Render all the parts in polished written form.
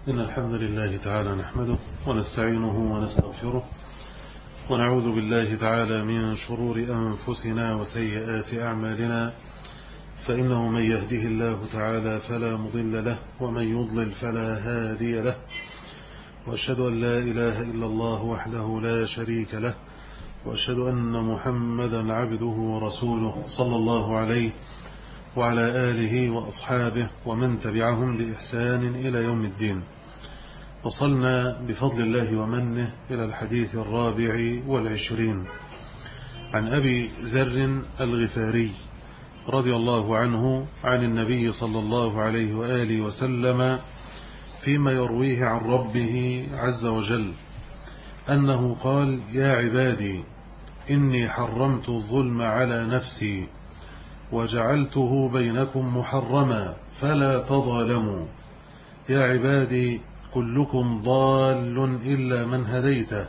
إن الحمد لله تعالى نحمده ونستعينه ونستغفره ونعوذ بالله تعالى من شرور أنفسنا وسيئات أعمالنا، فإنه من يهده الله تعالى فلا مضل له ومن يضلل فلا هادي له، وأشهد أن لا إله إلا الله وحده لا شريك له، وأشهد أن محمدا عبده ورسوله صلى الله عليه وعلى آله وأصحابه ومن تبعهم بإحسان إلى يوم الدين. وصلنا بفضل الله ومنه إلى الحديث 24 عن أبي ذر الغفاري رضي الله عنه عن النبي صلى الله عليه وآله وسلم فيما يرويه عن ربه عز وجل أنه قال: يا عبادي إني حرمت الظلم على نفسي وجعلته بينكم محرما فلا تظالموا. يا عبادي كلكم ضال إلا من هديته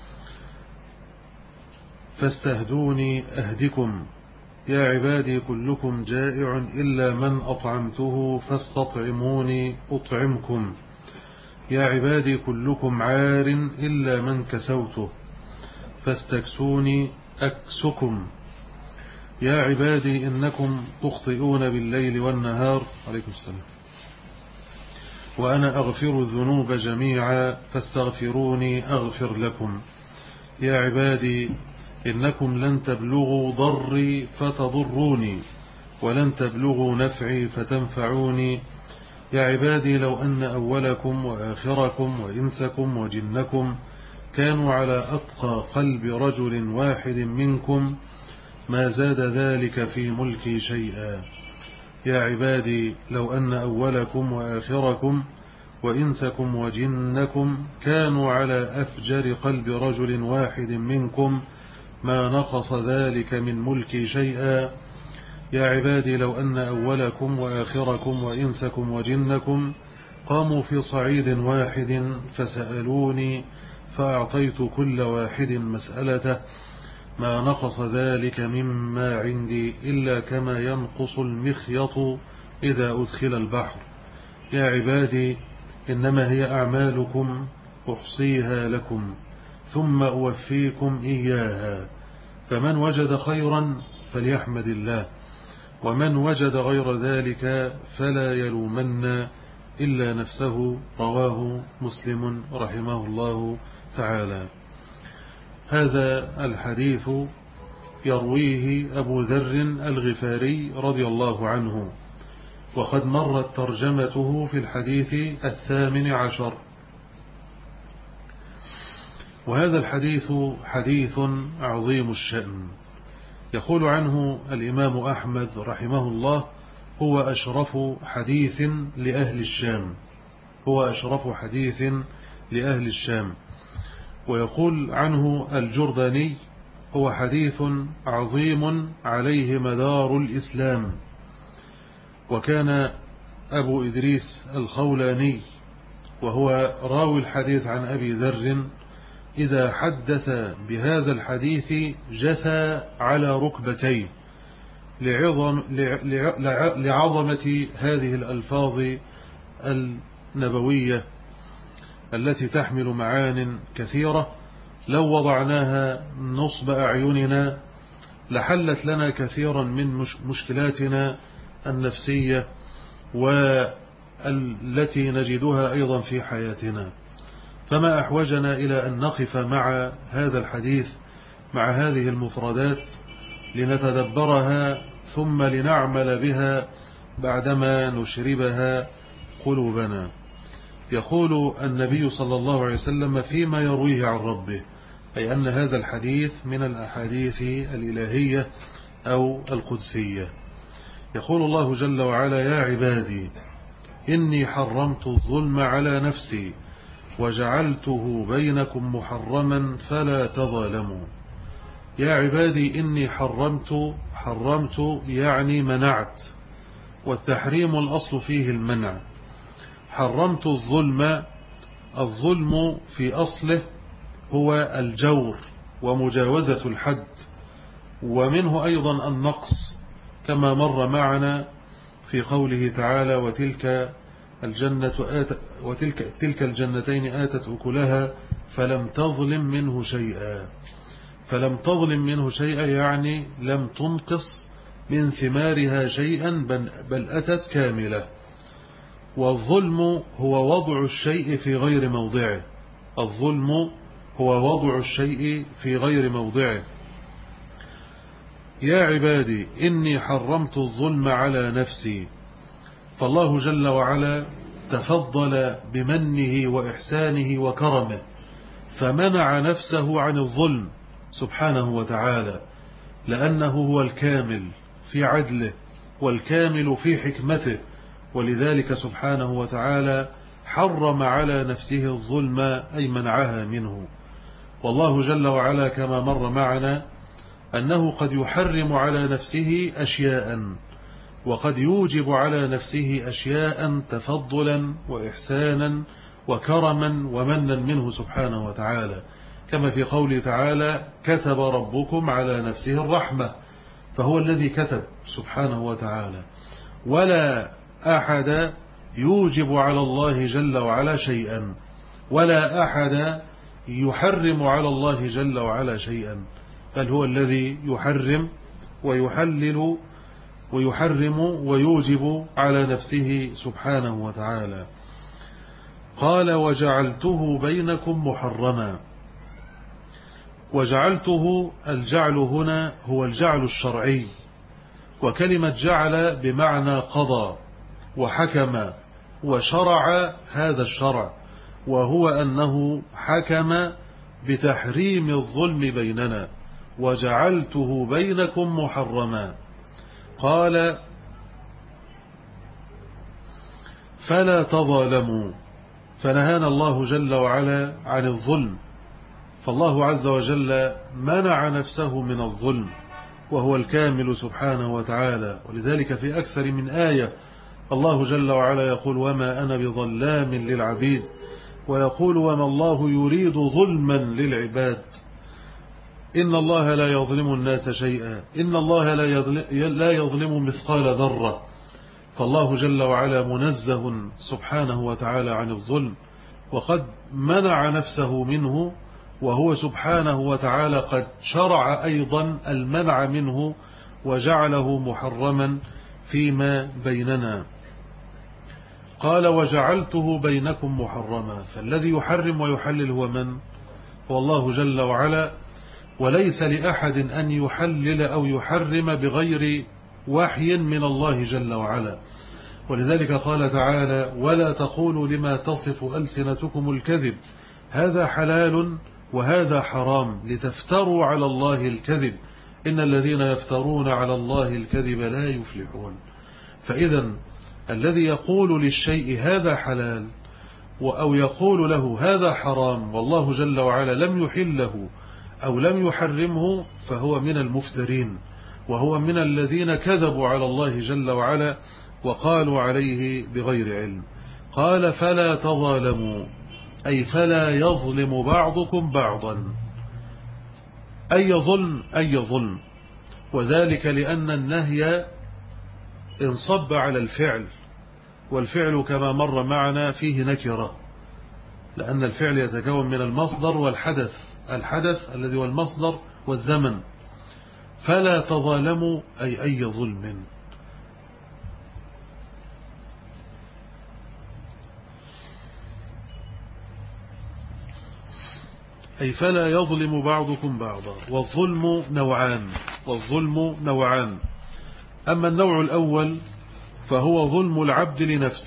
فاستهدوني أهدكم. يا عبادي كلكم جائع إلا من أطعمته فاستطعموني أطعمكم. يا عبادي كلكم عار إلا من كسوته فاستكسوني أكسكم. يا عبادي إنكم تخطئون بالليل والنهار عليكم السلام وأنا أغفر الذنوب جميعا فاستغفروني أغفر لكم. يا عبادي إنكم لن تبلغوا ضري فتضروني ولن تبلغوا نفعي فتنفعوني. يا عبادي لو أن أولكم وآخركم وإنسكم وجنكم كانوا على أتقى قلب رجل واحد منكم ما زاد ذلك في ملكي شيئا. يا عبادي لو أن أولكم وآخركم وإنسكم وجنكم كانوا على أفجر قلب رجل واحد منكم ما نقص ذلك من ملكي شيئا. يا عبادي لو أن أولكم وآخركم وإنسكم وجنكم قاموا في صعيد واحد فسألوني فأعطيت كل واحد مسألته ما نقص ذلك مما عندي إلا كما ينقص المخيط إذا أدخل البحر. يا عبادي إنما هي أعمالكم أحصيها لكم ثم أوفيكم إياها، فمن وجد خيرا فليحمد الله، ومن وجد غير ذلك فلا يلومن إلا نفسه. رواه مسلم رحمه الله تعالى. هذا الحديث يرويه أبو ذر الغفاري رضي الله عنه، وقد مرت ترجمته في الحديث 18. وهذا الحديث حديث عظيم الشأن. يقول عنه الإمام أحمد رحمه الله: هو أشرف حديث لأهل الشام، هو أشرف حديث لأهل الشام. ويقول عنه الجرداني: هو حديث عظيم عليه مدار الإسلام. وكان أبو إدريس الخولاني وهو راوي الحديث عن أبي ذر إذا حدث بهذا الحديث جثى على ركبتيه لعظمة هذه الألفاظ النبوية التي تحمل معان كثيرة. لو وضعناها نصب أعيننا لحلت لنا كثيرا من مشكلاتنا النفسية والتي نجدها أيضا في حياتنا. فما أحوجنا إلى أن نقف مع هذا الحديث، مع هذه المفردات، لنتدبرها ثم لنعمل بها بعدما نشربها قلوبنا. يقول النبي صلى الله عليه وسلم فيما يرويه عن ربه، أي أن هذا الحديث من الأحاديث الإلهية أو القدسية. يقول الله جل وعلا: يا عبادي إني حرمت الظلم على نفسي وجعلته بينكم محرما فلا تظالموا. يا عبادي إني حرمت يعني منعت، والتحريم الأصل فيه المنع. حرمت الظلم في أصله هو الجور ومجاوزة الحد، ومنه أيضا النقص كما مر معنا في قوله تعالى: وتلك الجنة تلك الجنتين آتت أكلها فلم تظلم منه شيئا. فلم تظلم منه شيئا يعني لم تنقص من ثمارها شيئا بل أتت كاملة. والظلم هو وضع الشيء في غير موضعه. الظلم هو وضع الشيء في غير موضعه. يا عبادي إني حرمت الظلم على نفسي. فالله جل وعلا تفضل بمنه وإحسانه وكرمه فمنع نفسه عن الظلم سبحانه وتعالى، لأنه هو الكامل في عدله والكامل في حكمته، ولذلك سبحانه وتعالى حرم على نفسه الظلم أي منعها منه. والله جل وعلا كما مر معنا أنه قد يحرم على نفسه أشياء وقد يوجب على نفسه أشياء تفضلا وإحسانا وكرما ومنا منه سبحانه وتعالى، كما في قوله تعالى كتب ربكم على نفسه الرحمة، فهو الذي كتب سبحانه وتعالى. ولا أحد يوجب على الله جل وعلا شيئا، ولا أحد يحرم على الله جل وعلا شيئا، بل هو الذي يحرم ويحلل ويحرم ويوجب على نفسه سبحانه وتعالى. قال وجعلته بينكم محرما. وجعلته الجعل هنا هو الجعل الشرعي، وكلمة جعل بمعنى قضى وحكم وشرع هذا الشرع، وهو أنه حكم بتحريم الظلم بيننا. وجعلته بينكم محرما. قال فلا تظالموا، فنهانا الله جل وعلا عن الظلم، فالله عز وجل منع نفسه من الظلم وهو الكامل سبحانه وتعالى. ولذلك في أكثر من آية الله جل وعلا يقول وما أنا بظلام للعبيد، ويقول وما الله يريد ظلما للعباد، إن الله لا يظلم الناس شيئا، إن الله لا يظلم مثقال ذرة. فالله جل وعلا منزه سبحانه وتعالى عن الظلم، وقد منع نفسه منه، وهو سبحانه وتعالى قد شرع أيضا المنع منه وجعله محرما فيما بيننا. قال وجعلته بينكم محرما، فالذي يحرم ويحلل هو من؟ هو الله جل وعلا، وليس لأحد أن يحلل أو يحرم بغير وحي من الله جل وعلا. ولذلك قال تعالى ولا تقولوا لما تصف ألسنتكم الكذب هذا حلال وهذا حرام لتفتروا على الله الكذب إن الذين يفترون على الله الكذب لا يفلحون. فإذا الذي يقول للشيء هذا حلال أو يقول له هذا حرام والله جل وعلا لم يحله أو لم يحرمه فهو من المفترين، وهو من الذين كذبوا على الله جل وعلا وقالوا عليه بغير علم. قال فلا تظالموا أي فلا يظلم بعضكم بعضا. أي ظلم، وذلك لأن النهي انصب على الفعل، والفعل كما مر معنا فيه نكرة، لأن الفعل يتكون من المصدر والحدث، الحدث الذي هو المصدر والزمن. فلا تظالموا أي ظلم. أي فلا يظلم بعضكم بعضا. والظلم نوعان. أما النوع الأول فهو ظلم العبد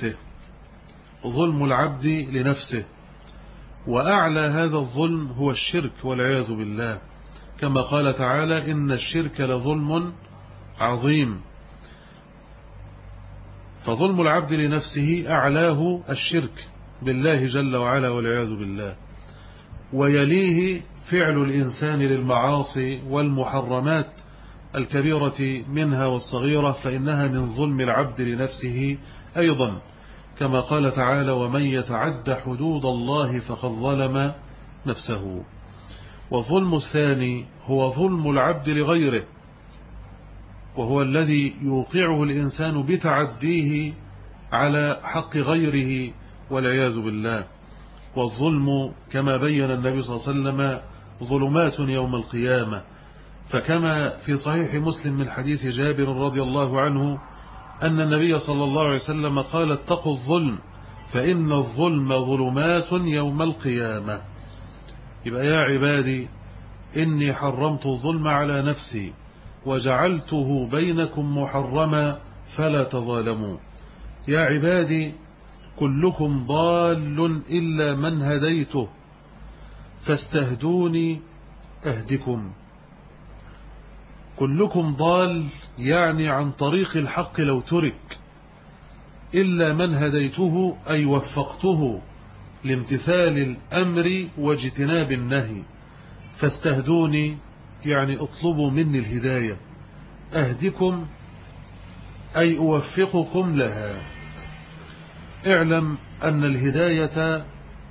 لنفسه، وأعلى هذا الظلم هو الشرك والعياذ بالله، كما قال تعالى إن الشرك لظلم عظيم. فظلم العبد لنفسه أعلاه الشرك بالله جل وعلا والعياذ بالله، ويليه فعل الإنسان للمعاصي والمحرمات الكبيرة منها والصغيرة، فإنها من ظلم العبد لنفسه أيضا، كما قال تعالى ومن يتعد حدود الله فقد ظلم نفسه. والظلم الثاني هو ظلم العبد لغيره، وهو الذي يوقعه الإنسان بتعديه على حق غيره والعياذ بالله. والظلم كما بين النبي صلى الله عليه وسلم ظلمات يوم القيامة، فكما في صحيح مسلم من حديث جابر رضي الله عنه أن النبي صلى الله عليه وسلم قال: اتقوا الظلم فإن الظلم ظلمات يوم القيامة. يبقى يا عبادي إني حرمت الظلم على نفسي وجعلته بينكم محرما فلا تظالموا. يا عبادي كلكم ضال إلا من هديته فاستهدوني أهدكم. كلكم ضال يعني عن طريق الحق لو ترك، إلا من هديته أي وفقته لامتثال الأمر واجتناب النهي. فاستهدوني يعني اطلبوا مني الهداية، أهدكم أي أوفقكم لها. اعلم أن الهداية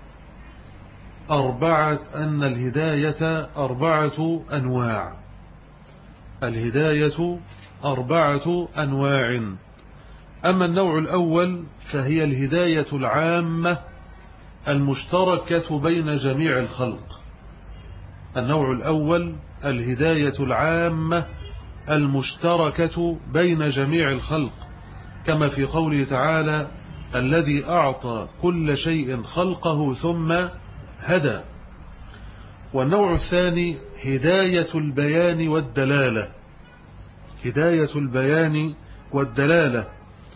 أربعة أنواع. الهداية 4 أنواع. أما النوع الأول فهي الهداية العامة المشتركة بين جميع الخلق. النوع الأول الهداية العامة المشتركة بين جميع الخلق، كما في قوله تعالى: الذي أعطى كل شيء خلقه ثم هدى. والنوع الثاني هداية البيان والدلالة. هداية البيان والدلالة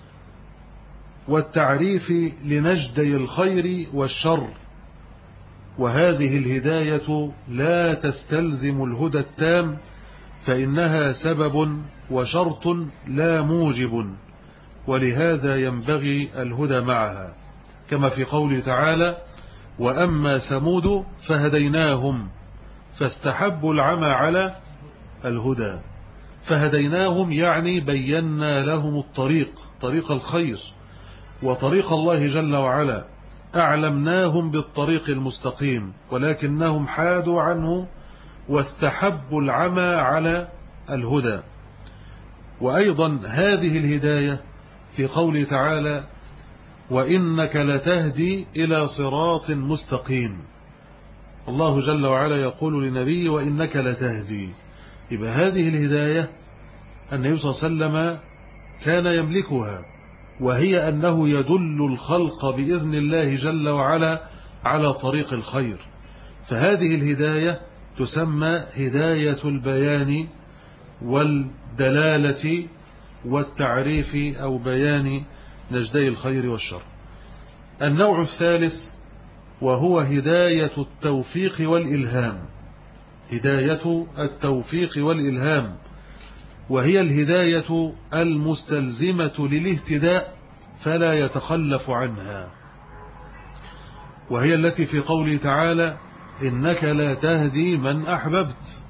والتعريف لنجدي الخير والشر. وهذه الهداية لا تستلزم الهدى التام، فإنها سبب وشرط لا موجب، ولهذا ينبغي الهدى معها، كما في قوله تعالى: وأما ثمود فهديناهم فاستحبوا العمى على الهدى. فهديناهم يعني بينا لهم الطريق، طريق الخير وطريق الله جل وعلا، أعلمناهم بالطريق المستقيم، ولكنهم حادوا عنه واستحبوا العمى على الهدى. وأيضا هذه الهداية في قوله تعالى: وإنك لتهدي إلى صراط مستقيم. الله جل وعلا يقول لنبيه: وإنك لتهدي. يبقى هذه الهداية النبي صلى الله عليه وسلم كان يملكها، وهي أنه يدل الخلق بإذن الله جل وعلا على طريق الخير. فهذه الهداية تسمى هداية البيان والدلالة والتعريف أو بيان نجدي الخير والشر. النوع الثالث وهو هداية التوفيق والإلهام. هداية التوفيق والإلهام، وهي الهداية المستلزمة للاهتداء فلا يتخلف عنها، وهي التي في قوله تعالى: إنك لا تهدي من أحببت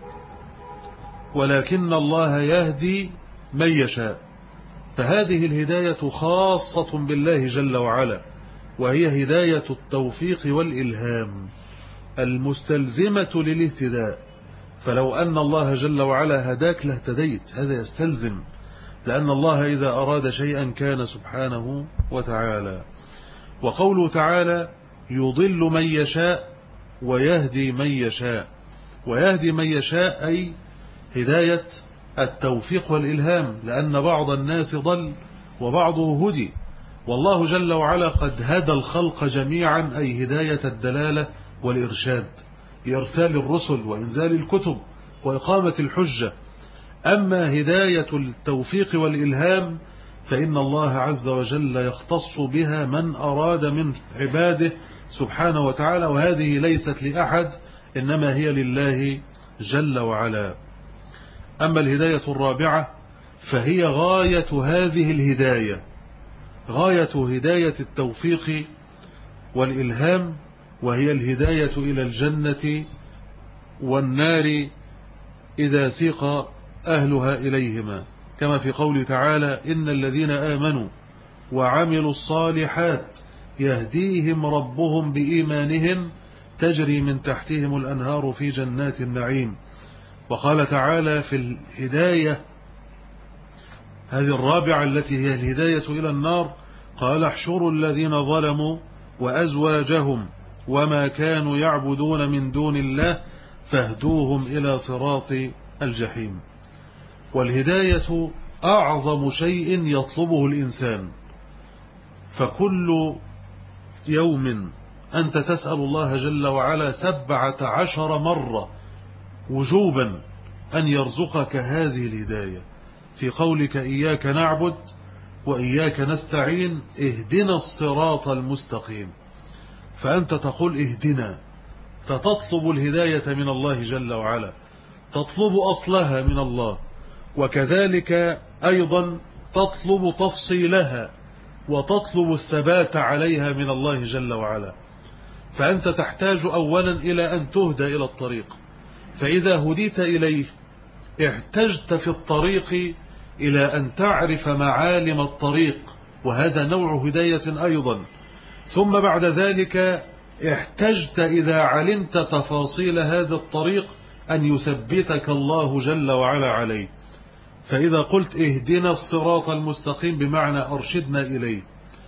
ولكن الله يهدي من يشاء. فهذه الهداية خاصة بالله جل وعلا، وهي هداية التوفيق والإلهام المستلزمة للاهتداء. فلو أن الله جل وعلا هداك لاهتديت، هذا يستلزم، لأن الله إذا أراد شيئا كان سبحانه وتعالى. وقوله تعالى: يضل من يشاء ويهدي من يشاء. ويهدي من يشاء أي هداية التوفيق والإلهام، لأن بعض الناس ضل وبعضه هدي، والله جل وعلا قد هدى الخلق جميعا، أي هداية الدلالة والإرشاد، بإرسال الرسل وإنزال الكتب وإقامة الحجة. أما هداية التوفيق والإلهام فإن الله عز وجل يختص بها من أراد من عباده سبحانه وتعالى، وهذه ليست لأحد، إنما هي لله جل وعلا. أما الهداية الرابعة فهي غاية هذه الهداية، غاية هداية التوفيق والإلهام، وهي الهداية إلى الجنة والنار إذا سيق أهلها إليهما، كما في قوله تعالى: إن الذين آمنوا وعملوا الصالحات يهديهم ربهم بإيمانهم تجري من تحتهم الأنهار في جنات النعيم. وقال تعالى في الهداية هذه الرابعة التي هي الهداية إلى النار: قال احشروا الذين ظلموا وأزواجهم وما كانوا يعبدون من دون الله فاهدوهم إلى صراط الجحيم. والهداية أعظم شيء يطلبه الإنسان، فكل يوم أنت تسأل الله جل وعلا 17 مرة وجوبا أن يرزقك هذه الهداية، في قولك إياك نعبد وإياك نستعين اهدنا الصراط المستقيم، فأنت تقول اهدنا، فتطلب الهداية من الله جل وعلا، تطلب أصلها من الله، وكذلك أيضا تطلب تفصيلها وتطلب الثبات عليها من الله جل وعلا. فأنت تحتاج أولا إلى أن تهدى إلى الطريق، فإذا هديت إليه احتجت في الطريق إلى أن تعرف معالم الطريق، وهذا نوع هداية أيضا. ثم بعد ذلك احتجت إذا علمت تفاصيل هذا الطريق أن يثبتك الله جل وعلا عليه. فإذا قلت اهدنا الصراط المستقيم بمعنى أرشدنا إليه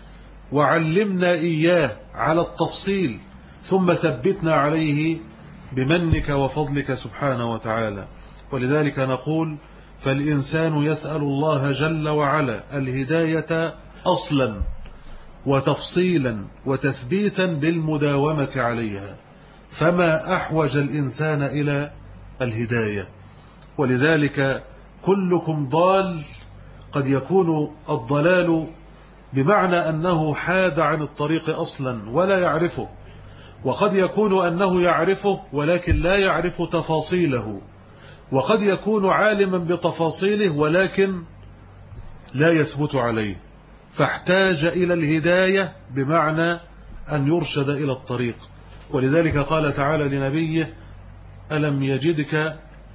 وعلمنا إياه على التفصيل، ثم ثبتنا عليه بمنك وفضلك سبحانه وتعالى. ولذلك نقول فالإنسان يسأل الله جل وعلا الهداية أصلا وتفصيلا وتثبيتا بالمداومة عليها، فما أحوج الإنسان إلى الهداية. ولذلك كلكم ضال، قد يكون الضلال بمعنى أنه حاد عن الطريق أصلا ولا يعرفه، وقد يكون أنه يعرفه ولكن لا يعرف تفاصيله، وقد يكون عالما بتفاصيله ولكن لا يثبت عليه، فاحتاج إلى الهداية بمعنى أن يرشد إلى الطريق. ولذلك قال تعالى لنبيه ألم يجدك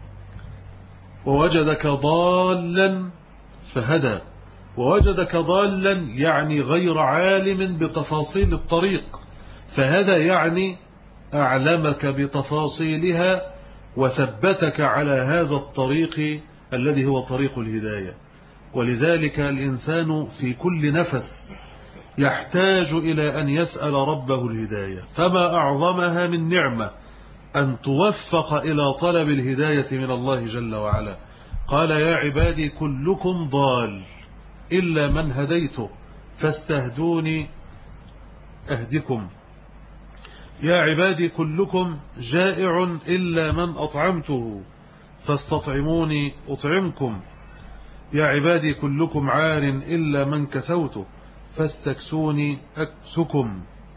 ووجدك ضالا فهدى. ووجدك ضالا يعني غير عالم بتفاصيل الطريق، فهذا يعني أعلمك بتفاصيلها وثبتك على هذا الطريق الذي هو طريق الهداية. ولذلك الإنسان في كل نفس يحتاج إلى أن يسأل ربه الهداية، فما أعظمها من نعمة أن توفق إلى طلب الهداية من الله جل وعلا. قال يا عبادي كلكم ضال إلا من هديته فاستهدوني أهدكم. يا عبادي كلكم جائع إلا من أطعمته فاستطعموني أطعمكم. يا عبادي كلكم عار إلا من كسوته فاستكسوني أكسكم.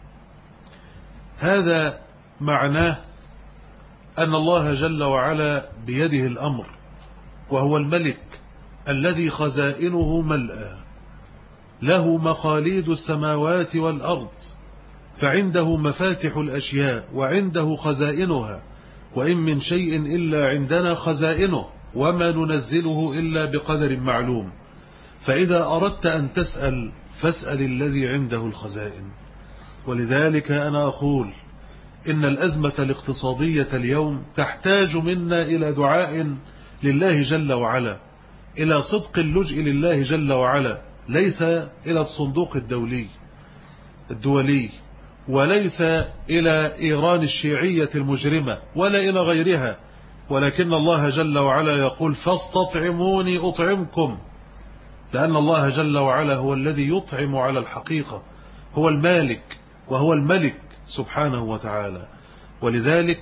هذا معناه أن الله جل وعلا بيده الأمر، وهو الملك الذي خزائنه ملأى، له مقاليد السماوات والأرض، فعنده مفاتح الأشياء وعنده خزائنها، وإن من شيء إلا عندنا خزائنه وما ننزله إلا بقدر معلوم. فإذا أردت أن تسأل فاسأل الذي عنده الخزائن. ولذلك أنا أقول إن الأزمة الاقتصادية اليوم تحتاج منا إلى دعاء لله جل وعلا، إلى صدق اللجء لله جل وعلا، ليس إلى الصندوق الدولي، وليس إلى إيران الشيعية المجرمة ولا إلى غيرها، ولكن الله جل وعلا يقول فاستطعموني أطعمكم، لأن الله جل وعلا هو الذي يطعم على الحقيقة، هو المالك وهو الملك سبحانه وتعالى. ولذلك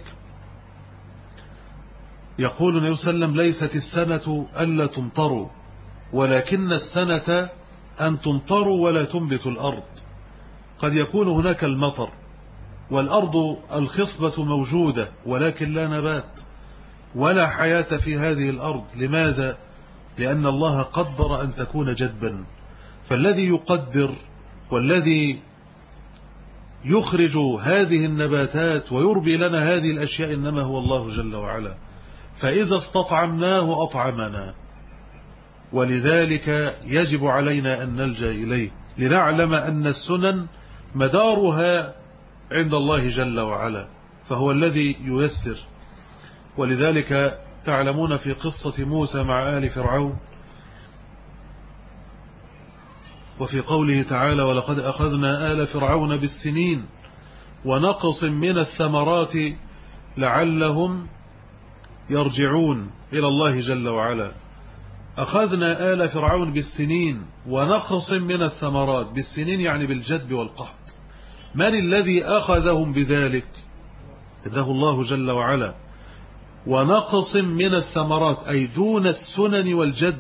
يقول النبي صلى الله عليه وسلم ليست السنة ألا تمطروا، ولكن السنة أن تمطروا ولا تنبت الأرض. قد يكون هناك المطر والأرض الخصبة موجودة ولكن لا نبات ولا حياة في هذه الأرض. لماذا؟ لأن الله قدر أن تكون جدبا، فالذي يقدر والذي يخرج هذه النباتات ويربي لنا هذه الأشياء إنما هو الله جل وعلا، فإذا استطعمناه أطعمنا. ولذلك يجب علينا أن نلجأ إليه لنعلم أن السنن مدارها عند الله جل وعلا، فهو الذي ييسر. ولذلك تعلمون في قصة موسى مع آل فرعون وفي قوله تعالى ولقد أخذنا آل فرعون بالسنين ونقص من الثمرات لعلهم يرجعون إلى الله جل وعلا. أخذنا آل فرعون بالسنين ونقص من الثمرات، بالسنين يعني بالجدب والقحط. من الذي أخذهم بذلك؟ إنه الله جل وعلا. ونقص من الثمرات أي دون السنن والجد،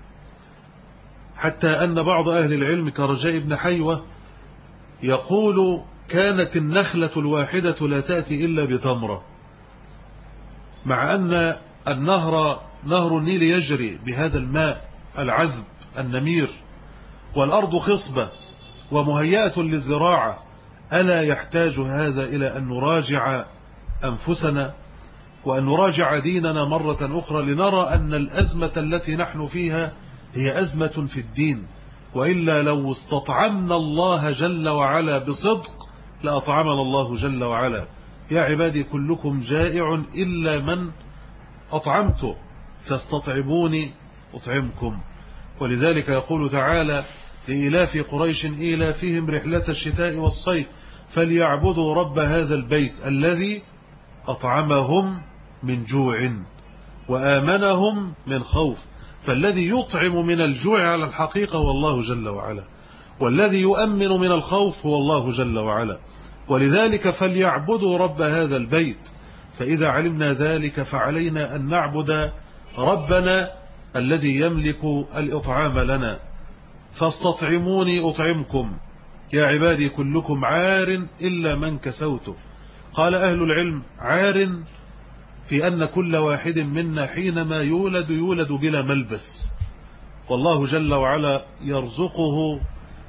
حتى أن بعض أهل العلم كرجاء بن حيوة يقول كانت النخلة الواحدة لا تأتي إلا بتمرة، مع أن نهر النيل يجري بهذا الماء العذب النمير، والأرض خصبة ومهيئة للزراعة. ألا يحتاج هذا إلى أن نراجع أنفسنا وأن نراجع ديننا مرة أخرى لنرى أن الأزمة التي نحن فيها هي أزمة في الدين، وإلا لو استطعمنا الله جل وعلا بصدق لأطعمنا الله جل وعلا. يا عبادي كلكم جائع إلا من أطعمته فاستطعموني أطعمكم. ولذلك يقول تعالى لإلاف قريش إيلافهم رحلة الشتاء والصيف فليعبدوا رب هذا البيت الذي أطعمهم من جوع وآمنهم من خوف. فالذي يطعم من الجوع على الحقيقة هو الله جل وعلا، والذي يؤمن من الخوف هو الله جل وعلا. ولذلك فليعبدوا رب هذا البيت. فإذا علمنا ذلك فعلينا أن نعبد ربنا الذي يملك الإطعام لنا. فاستطعموني أطعمكم. يا عبادي كلكم عار إلا من كسوته. قال أهل العلم عار في أن كل واحد منا حينما يولد بلا ملبس، والله جل وعلا يرزقه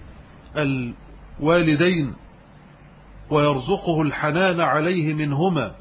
الوالدين ويرزقه الحنان عليه منهما،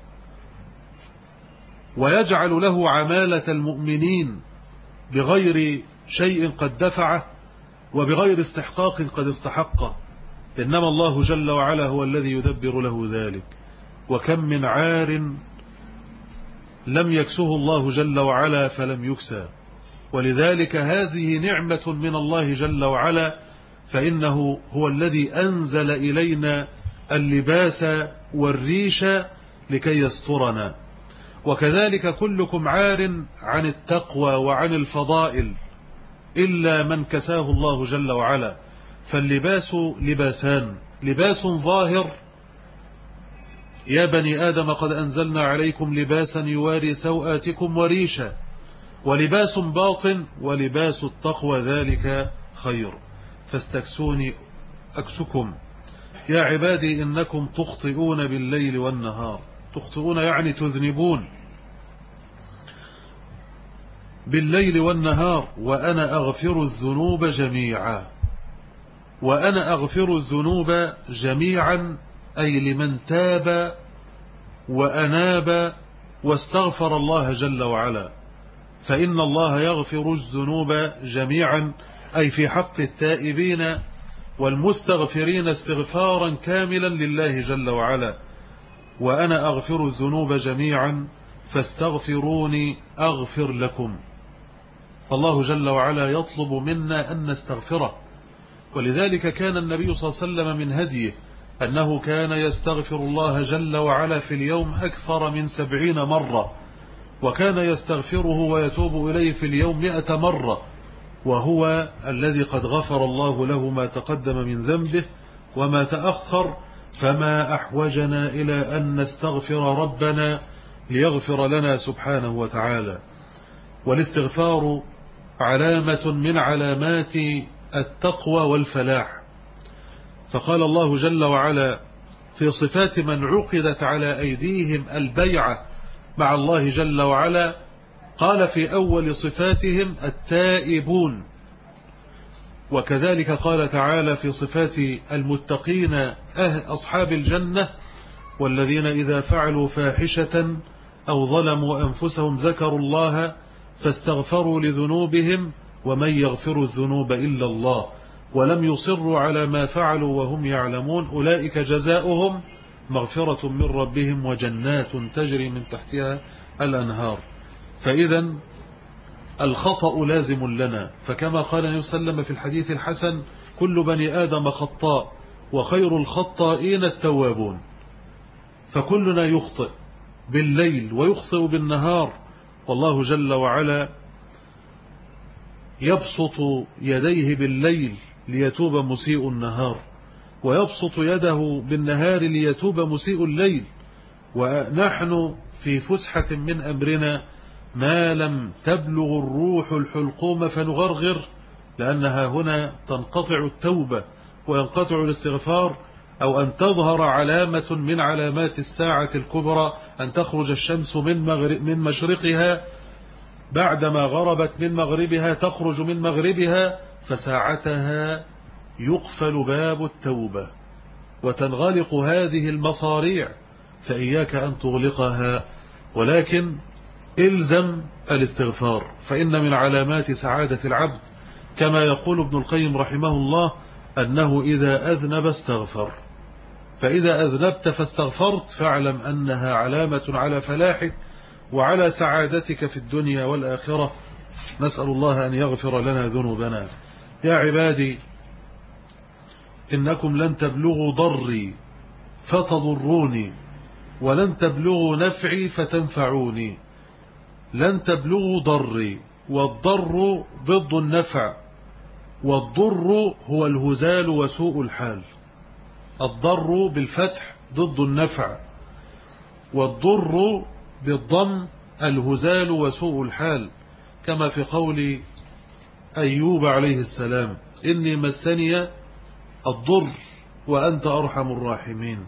ويجعل له عمالة المؤمنين بغير شيء قد دفعه وبغير استحقاق قد استحقه. إنما الله جل وعلا هو الذي يدبر له ذلك. وكم من عار لم يكسه الله جل وعلا فلم يكسى. ولذلك هذه نعمة من الله جل وعلا، فإنه هو الذي أنزل إلينا اللباس والريش لكي يسترنا. وكذلك كلكم عار عن التقوى وعن الفضائل إلا من كساه الله جل وعلا. فاللباس لباسان: لباس ظاهر يا بني آدم قد أنزلنا عليكم لباسا يواري سوآتكم وريشا، ولباس باطن ولباس التقوى ذلك خير. فاستكسوني أكسكم. يا عبادي إنكم تخطئون بالليل والنهار. تخطئون يعني تذنبون بالليل والنهار، وأنا أغفر الذنوب جميعا. وأنا أغفر الذنوب جميعا أي لمن تاب وأناب واستغفر الله جل وعلا. فإن الله يغفر الذنوب جميعا أي في حق التائبين والمستغفرين استغفارا كاملا لله جل وعلا. وأنا أغفر الذنوب جميعا فاستغفروني أغفر لكم. فالله جل وعلا يطلب منا أن نستغفره. ولذلك كان النبي صلى الله عليه وسلم من هديه أنه كان يستغفر الله جل وعلا في اليوم أكثر من 70 مرة، وكان يستغفره ويتوب إليه في اليوم 100 مرة، وهو الذي قد غفر الله له ما تقدم من ذنبه وما تأخر. فما أحوجنا إلى أن نستغفر ربنا ليغفر لنا سبحانه وتعالى. والاستغفار علامة من علامات التقوى والفلاح. فقال الله جل وعلا في صفات من عقدت على أيديهم البيعة مع الله جل وعلا، قال في أول صفاتهم التائبون. وكذلك قال تعالى في صفات المتقين أصحاب الجنة: والذين إذا فعلوا فاحشة أو ظلموا أنفسهم ذكروا الله فاستغفروا لذنوبهم ومن يغفر الذنوب إلا الله ولم يصروا على ما فعلوا وهم يعلمون أولئك جزاؤهم مغفرة من ربهم وجنات تجري من تحتها الأنهار. فإذا الخطأ لازم لنا، فكما قال النبي صلى الله عليه وسلم في الحديث الحسن: كل بني آدم خطاء وخير الخطائين التوابون. فكلنا يخطئ بالليل ويخطئ بالنهار، والله جل وعلا يبسط يديه بالليل ليتوب مسيء النهار، ويبسط يده بالنهار ليتوب مسيء الليل. ونحن في فسحة من أمرنا ما لم تبلغ الروح الحلقوم فنغرغر، لأنها هنا تنقطع التوبة وينقطع الاستغفار، أو أن تظهر علامة من علامات الساعة الكبرى، أن تخرج الشمس من مشرقها بعدما غربت من مغربها، تخرج من مغربها، فساعتها يقفل باب التوبة وتنغلق هذه المصاريع، فإياك أن تغلقها، ولكن إلزم الاستغفار، فإن من علامات سعادة العبد كما يقول ابن القيم رحمه الله أنه إذا أذنب استغفر. فإذا أذنبت فاستغفرت فاعلم أنها علامة على فلاحك وعلى سعادتك في الدنيا والآخرة. نسأل الله أن يغفر لنا ذنوبنا. يا عبادي إنكم لن تبلغوا ضري فتضروني، ولن تبلغوا نفعي فتنفعوني. لن تبلغوا ضري، والضر ضد النفع، والضر هو الهزال وسوء الحال. الضر بالفتح ضد النفع، والضر بالضم الهزال وسوء الحال، كما في قول أيوب عليه السلام: إني مسني الضر وأنت أرحم الراحمين.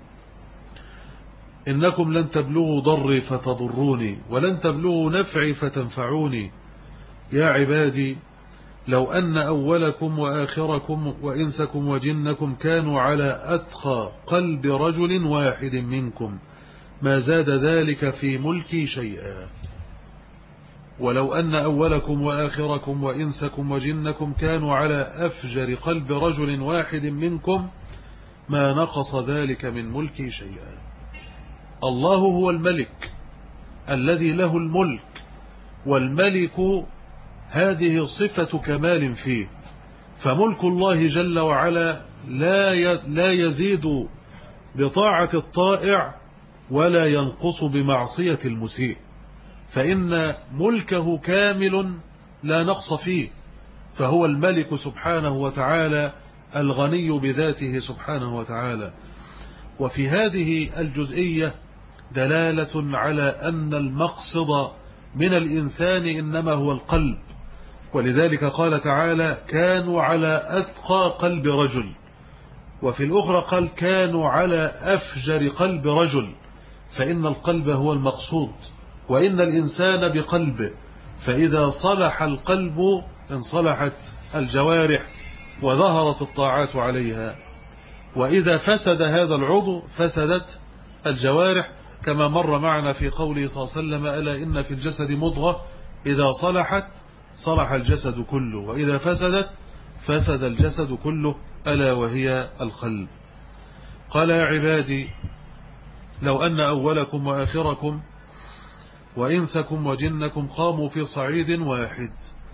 إنكم لن تبلغوا ضري فتضروني، ولن تبلغوا نفعي فتنفعوني. يا عبادي لو أن أولكم وآخركم وإنسكم وجنكم كانوا على أتقى قلب رجل واحد منكم ما زاد ذلك في ملكي شيئا. ولو أن أولكم وآخركم وإنسكم وجنكم كانوا على أفجر قلب رجل واحد منكم ما نقص ذلك من ملكي شيئا. الله هو الملك الذي له الملك، والملك هذه صفة كمال فيه، فملك الله جل وعلا لا يزيد بطاعة الطائع ولا ينقص بمعصية المسيء، فإن ملكه كامل لا نقص فيه، فهو الملك سبحانه وتعالى الغني بذاته سبحانه وتعالى. وفي هذه الجزئية دلالة على أن المقصد من الإنسان إنما هو القلب، ولذلك قال تعالى: كانوا على أتقى قلب رجل، وفي الأخرى قال: كانوا على أفجر قلب رجل، فإن القلب هو المقصود، وإن الإنسان بقلبه، فإذا صلح القلب انصلحت الجوارح وظهرت الطاعات عليها، وإذا فسد هذا العضو فسدت الجوارح، كما مر معنا في قوله صلى الله عليه وسلم: ألا إن في الجسد مضغة إذا صلحت صلح الجسد كله، وإذا فسدت فسد الجسد كله، ألا وهي القلب. قال: يا عبادي لو أن أولكم وآخركم وإنسكم وجنكم قاموا في صعيد واحد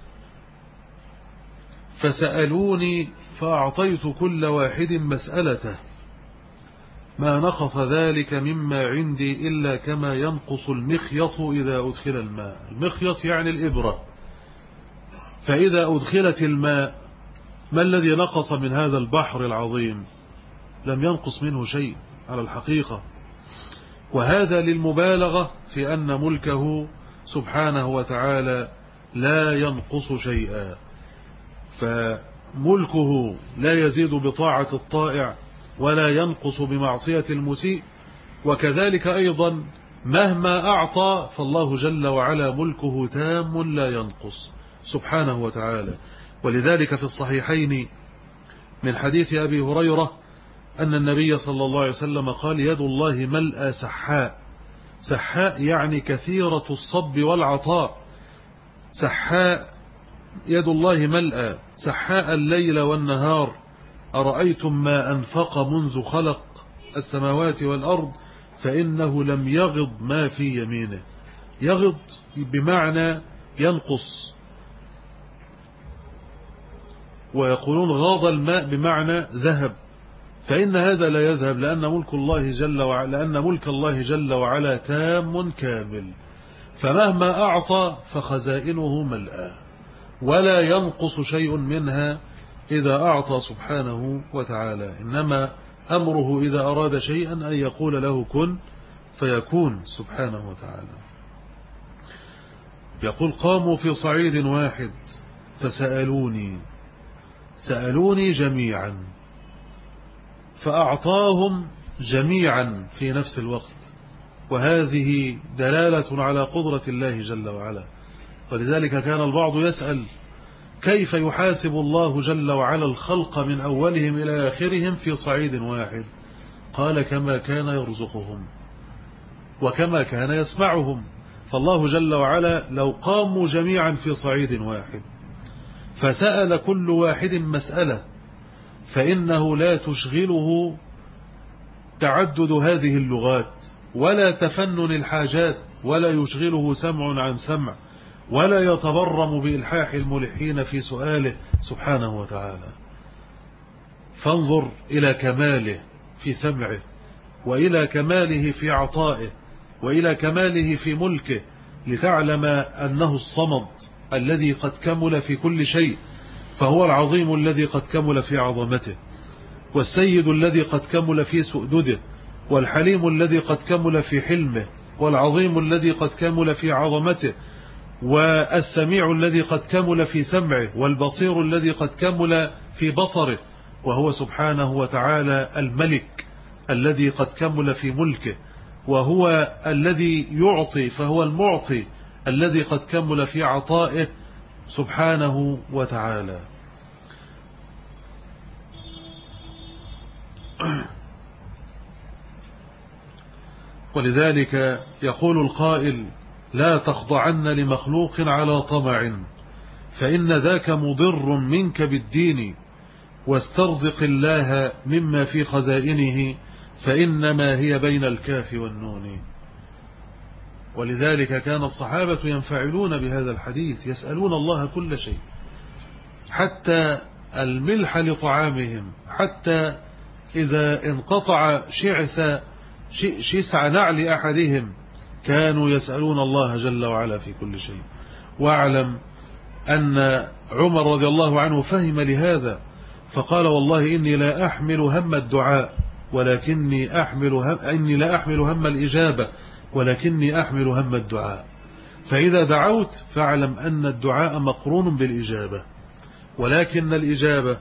فسألوني فأعطيت كل واحد مسألته ما نقص ذلك مما عندي إلا كما ينقص المخيط إذا أدخل الماء. المخيط يعني الإبرة، فإذا أدخلت الماء ما الذي نقص من هذا البحر العظيم؟ لم ينقص منه شيء على الحقيقة. وهذا للمبالغة في أن ملكه سبحانه وتعالى لا ينقص شيئا، فملكه لا يزيد بطاعة الطائع ولا ينقص بمعصية المسيء. وكذلك أيضا مهما أعطى فالله جل وعلا ملكه تام لا ينقص سبحانه وتعالى. ولذلك في الصحيحين من حديث أبي هريرة أن النبي صلى الله عليه وسلم قال: يد الله ملأى سحاء. سحاء يعني كثيرة الصب والعطاء. سحاء، يد الله ملأى سحاء الليل والنهار، أرأيتم ما أنفق منذ خلق السماوات والأرض فإنه لم يغض ما في يمينه. يغض بمعنى ينقص. ويقولون غاض الماء بمعنى ذهب، فإن هذا لا يذهب، لأن ملك الله جل وعلا تام كامل، فمهما أعطى فخزائنه ملأى ولا ينقص شيء منها إذا أعطى سبحانه وتعالى. إنما أمره إذا أراد شيئا أن يقول له كن فيكون سبحانه وتعالى. يقول قاموا في صعيد واحد سألوني جميعا فأعطاهم جميعا في نفس الوقت، وهذه دلالة على قدرة الله جل وعلا. ولذلك كان البعض يسأل كيف يحاسب الله جل وعلا الخلق من أولهم إلى آخرهم في صعيد واحد؟ قال كما كان يرزقهم وكما كان يسمعهم. فالله جل وعلا لو قاموا جميعا في صعيد واحد فسأل كل واحد مسألة فإنه لا تشغله تعدد هذه اللغات ولا تفنن الحاجات، ولا يشغله سمع عن سمع، ولا يتبرم بإلحاح الملحين في سؤاله سبحانه وتعالى. فانظر إلى كماله في سمعه، وإلى كماله في عطائه، وإلى كماله في ملكه، لتعلم أنه الصمد الذي قد كمل في كل شيء، فهو العظيم الذي قد كمل في عظمته، والسيد الذي قد كمل في سؤدده، والحليم الذي قد كمل في حلمه، والعظيم الذي قد كمل في عظمته، والسميع الذي قد كمل في سمعه، والبصير الذي قد كمل في بصره، وهو سبحانه وتعالى الملك الذي قد كمل في ملكه، وهو الذي يعطي فهو المعطي الذي قد كمل في عطائه سبحانه وتعالى. ولذلك يقول القائل لا تخضعن لمخلوق على طمع فإن ذاك مضر منك بالدين، واسترزق الله مما في خزائنه فإنما هي بين الكاف والنون. ولذلك كان الصحابة ينفعلون بهذا الحديث، يسألون الله كل شيء، حتى الملح لطعامهم، حتى إذا انقطع شسع نعل أحدهم كانوا يسألون الله جل وعلا في كل شيء. واعلم أن عمر رضي الله عنه فهم لهذا فقال والله إني لا أحمل هم الدعاء ولكني إني لا أحمل هم الإجابة ولكني أحمل هم الدعاء. فإذا دعوت فاعلم أن الدعاء مقرون بالإجابة، ولكن الإجابة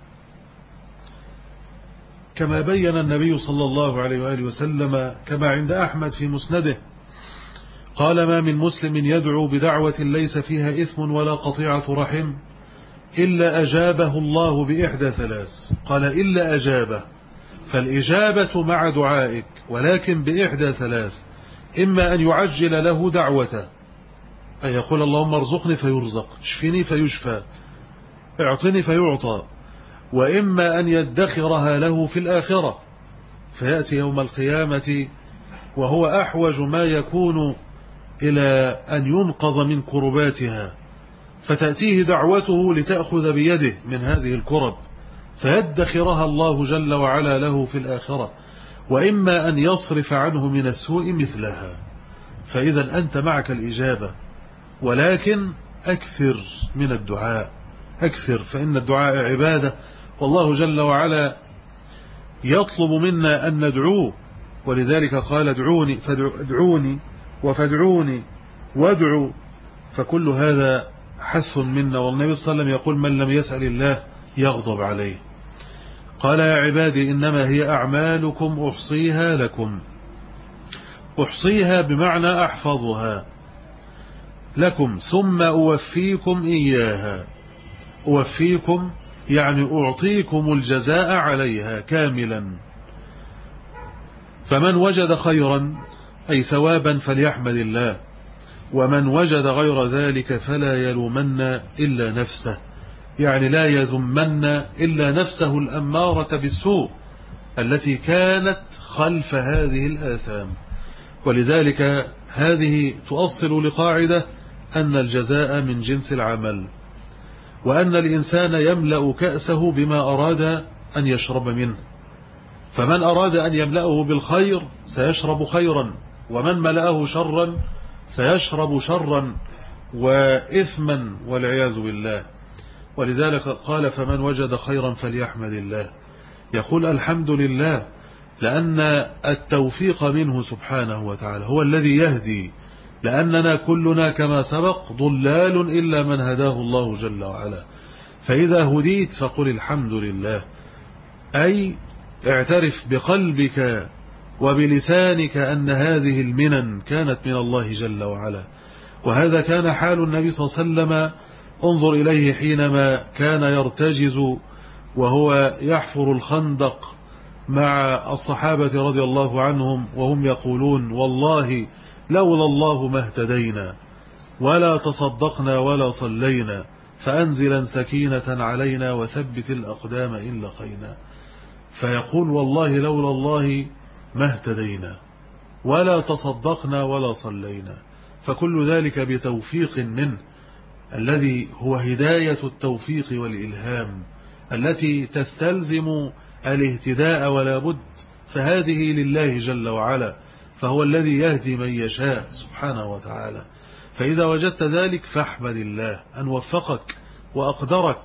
كما بين النبي صلى الله عليه وآله وسلم كما عند أحمد في مسنده قال ما من مسلم يدعو بدعوة ليس فيها إثم ولا قطيعة رحم إلا أجابه الله بإحدى ثلاث. قال إلا أجابه، فالإجابة مع دعائك ولكن بإحدى ثلاث: إما أن يعجل له دعوته، أن يقول اللهم ارزقني فيرزق، اشفني فيشفى، اعطني فيعطى، وإما أن يدخرها له في الآخرة فيأتي يوم القيامة وهو أحوج ما يكون إلى أن ينقذ من كرباتها، فتأتيه دعوته لتأخذ بيده من هذه الكرب فيدخرها الله جل وعلا له في الآخرة، وإما أن يصرف عنه من السوء مثلها. فإذا أنت معك الإجابة، ولكن أكثر من الدعاء، أكثر، فإن الدعاء عبادة، والله جل وعلا يطلب منا أن ندعوه. ولذلك قال ادعوني وفادعوني وادعوا، فكل هذا حث منا. والنبي صلى الله عليه وسلم يقول من لم يسأل الله يغضب عليه. قال يا عبادي إنما هي أعمالكم أحصيها لكم. أحصيها بمعنى أحفظها لكم ثم أوفيكم إياها. أوفيكم يعني أعطيكم الجزاء عليها كاملا. فمن وجد خيرا أي ثوابا فليحمد الله، ومن وجد غير ذلك فلا يلومن إلا نفسه، يعني لا يذمن إلا نفسه الأمارة بالسوء التي كانت خلف هذه الآثام. ولذلك هذه تؤصل لقاعدة أن الجزاء من جنس العمل. وأن الإنسان يملأ كأسه بما أراد أن يشرب منه، فمن أراد أن يملأه بالخير سيشرب خيرا، ومن ملأه شرا سيشرب شرا وإثما والعياذ بالله. ولذلك قال فمن وجد خيرا فليحمد الله، يقول الحمد لله، لأن التوفيق منه سبحانه وتعالى هو الذي يهدي، لأننا كلنا كما سبق ضلال إلا من هداه الله جل وعلا. فإذا هديت فقل الحمد لله، أي اعترف بقلبك وبلسانك أن هذه المنن كانت من الله جل وعلا. وهذا كان حال النبي صلى الله عليه وسلم، انظر إليه حينما كان يرتجز وهو يحفر الخندق مع الصحابة رضي الله عنهم، وهم يقولون والله لولا الله ما اهتدينا ولا تصدقنا ولا صلينا، فأنزلا سكينة علينا وثبت الأقدام إن لقينا. فيقول والله لولا الله ما اهتدينا ولا تصدقنا ولا صلينا، فكل ذلك بتوفيق منه الذي هو هداية التوفيق والإلهام التي تستلزم الاهتداء ولا بد، فهذه لله جل وعلا، فهو الذي يهدي من يشاء سبحانه وتعالى. فإذا وجدت ذلك فاحمد الله أن وفقك وأقدرك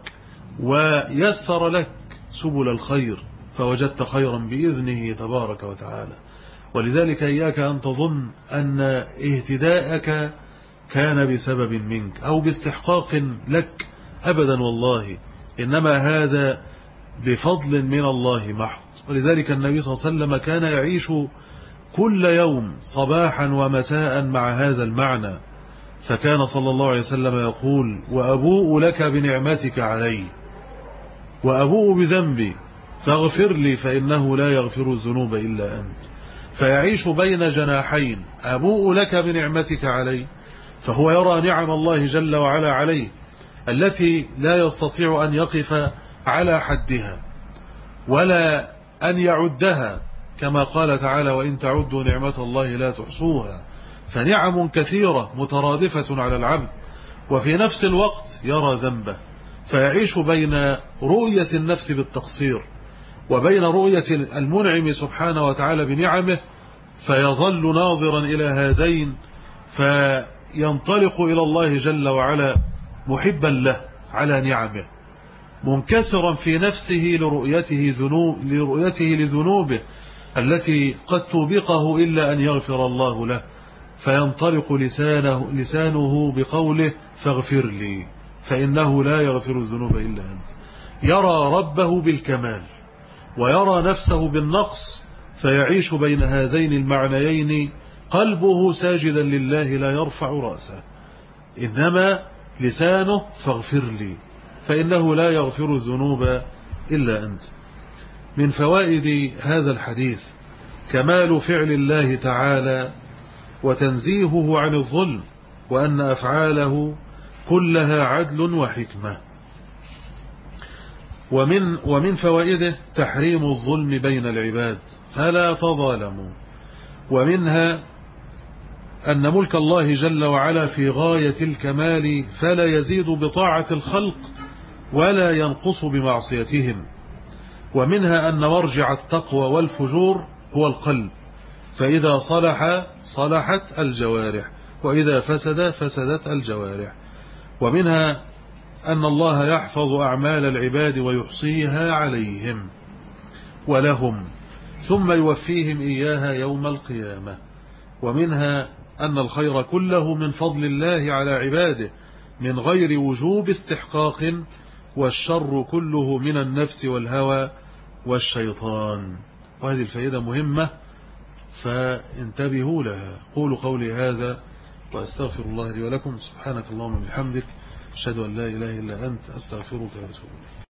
ويسر لك سبل الخير، فوجدت خيرا بإذنه تبارك وتعالى. ولذلك إياك أن تظن أن اهتداءك كان بسبب منك أو باستحقاق لك، أبدا والله، إنما هذا بفضل من الله محض. ولذلك النبي صلى الله عليه وسلم كان يعيش كل يوم صباحا ومساء مع هذا المعنى، فكان صلى الله عليه وسلم يقول وأبوء لك بنعمتك علي وأبوء بذنبي فاغفر لي فإنه لا يغفر الذنوب إلا أنت. فيعيش بين جناحين، أبوء لك بنعمتك علي، فهو يرى نعم الله جل وعلا عليه التي لا يستطيع أن يقف على حدها ولا أن يعدها، كما قال تعالى وإن تعدوا نعمة الله لا تحصوها. فنعم كثيرة مترادفة على العبد، وفي نفس الوقت يرى ذنبه، فيعيش بين رؤية النفس بالتقصير وبين رؤية المنعم سبحانه وتعالى بنعمه، فيظل ناظرا إلى هذين، فينطلق إلى الله جل وعلا محبا له على نعمه، منكسرا في نفسه لرؤيته التي قد توبقه إلا أن يغفر الله له، فينطلق لسانه بقوله فاغفر لي فإنه لا يغفر الذنوب إلا أنت. يرى ربه بالكمال ويرى نفسه بالنقص، فيعيش بين هذين المعنيين قلبه ساجدا لله لا يرفع رأسه، إنما لسانه فاغفر لي فإنه لا يغفر الذنوب إلا أنت. من فوائد هذا الحديث كمال فعل الله تعالى وتنزيهه عن الظلم، وأن أفعاله كلها عدل وحكمة. ومن فوائده تحريم الظلم بين العباد فلا تظالموا. ومنها أن ملك الله جل وعلا في غاية الكمال، فلا يزيد بطاعة الخلق ولا ينقص بمعصيتهم. ومنها أن مرجع التقوى والفجور هو القلب، فإذا صلح صلحت الجوارح، وإذا فسد فسدت الجوارح. ومنها أن الله يحفظ أعمال العباد ويحصيها عليهم ولهم، ثم يوفيهم إياها يوم القيامة. ومنها أن الخير كله من فضل الله على عباده من غير وجوب استحقاق، والشر كله من النفس والهوى والشيطان. وهذه الفائدة مهمة فانتبهوا لها. قولوا قولي هذا وأستغفر الله لي ولكم. سبحانك اللهم وبحمدك، أشهد أن لا إله إلا أنت، أستغفرك وأتوب إليك.